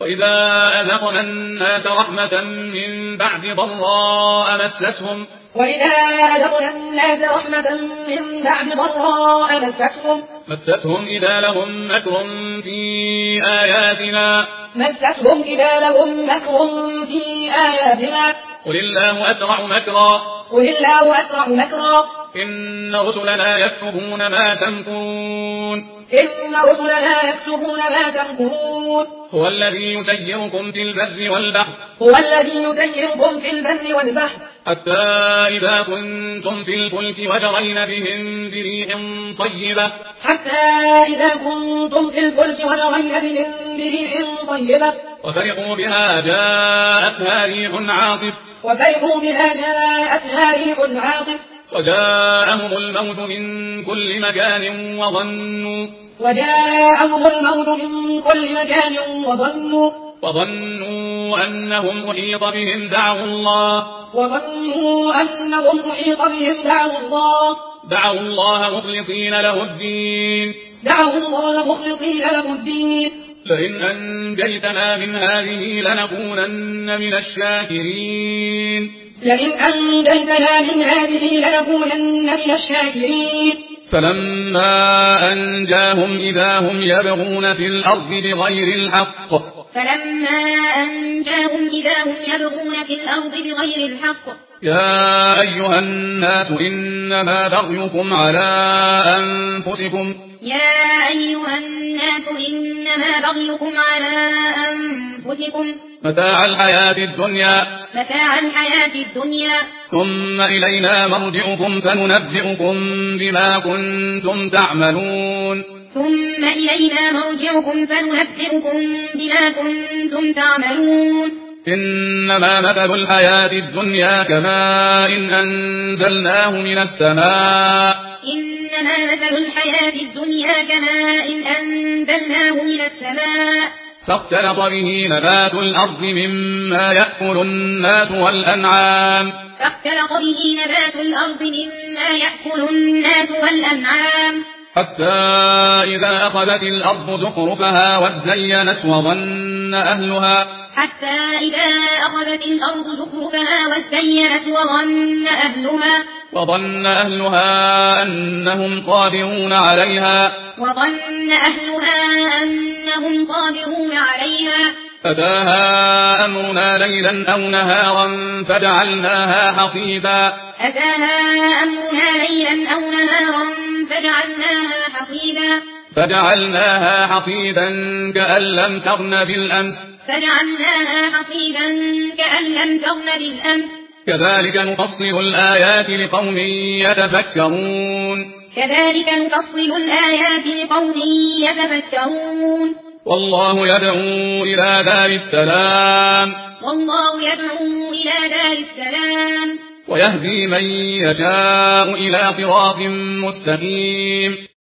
وإذا أذقنا الناس رحمة من بعد ضراء مستهم إذا لهم مكر في آياتنا قل الله أسرع مكرا إن رسلنا يكتبون ما تمكرون هو الذي يسيركم في البر والبحر حتى إذا كنتم في الفلك وجرين بهم بريح طيبة وفرحوا بها جاءتها ريح عاصف وجاءهم الموت من كل مكان وظنوا أنهم أحيط بهم دعوا الله مخلصين له الدين لئن أنجيتنا من هذه لنكونن من الشاكرين فلما أنجاهم إذا هم يبغون في الأرض بغير الحق يا أيها الناس إنما بغيكم على أنفسكم متاع الحياة الدنيا ثم إلينا مرجعكم فننبئكم بما كنتم تعملون إنما مثل الحياة الدنيا كماء أنزلناه من السماء فاختلط به نبات الأرض مما يأكل الناس والأنعام حتى إذا أخذت الأرض زخرفها وزينت وظن أهلها أنهم قادرون عليها أتاها أمرنا ليلا أو نهارا فجعلناها حصيدا كأن لم تغن بالأمس كذلك نفصل الآيات لقوم يتفكرون والله يدعو إلى دار السلام ويهدي من يشاء إلى صراط مستقيم